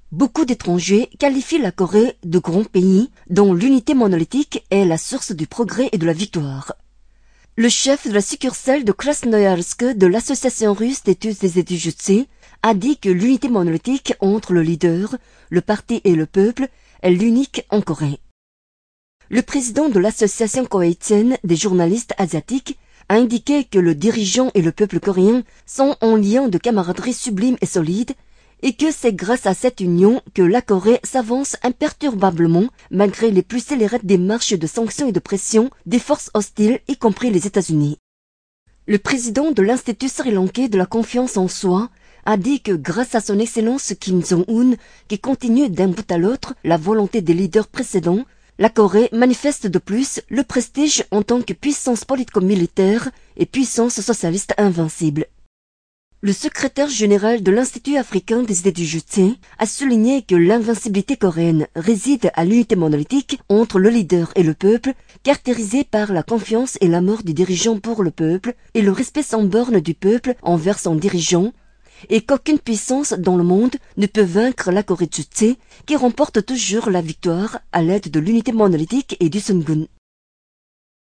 Beaucoup d'étrangers qualifient la Corée de grand pays dont l'unité monolithique est la source du progrès et de la victoire. Le chef de la succursale de Krasnoyarsk de l'Association russe d'études des études a dit que l'unité monolithique entre le leader, le parti et le peuple est l'unique en Corée. Le président de l'Association koweïtienne des journalistes asiatiques a indiqué que le dirigeant et le peuple coréen sont en lien de camaraderie sublime et solide et que c'est grâce à cette union que la Corée s'avance imperturbablement malgré les plus scélérates démarches de sanctions et de pression des forces hostiles, y compris les États-Unis. Le président de l'Institut sri-lankais de la confiance en soi a dit que grâce à son excellence Kim Jong-un, qui continue d'un bout à l'autre la volonté des leaders précédents, la Corée manifeste de plus le prestige en tant que puissance politico-militaire et puissance socialiste invincible. Le secrétaire général de l'Institut africain des idées du Jutsu a souligné que l'invincibilité coréenne réside à l'unité monolithique entre le leader et le peuple, caractérisée par la confiance et l'amour du dirigeant pour le peuple et le respect sans borne du peuple envers son dirigeant, et qu'aucune puissance dans le monde ne peut vaincre la Corée Jutsu qui remporte toujours la victoire à l'aide de l'unité monolithique et du Sungun.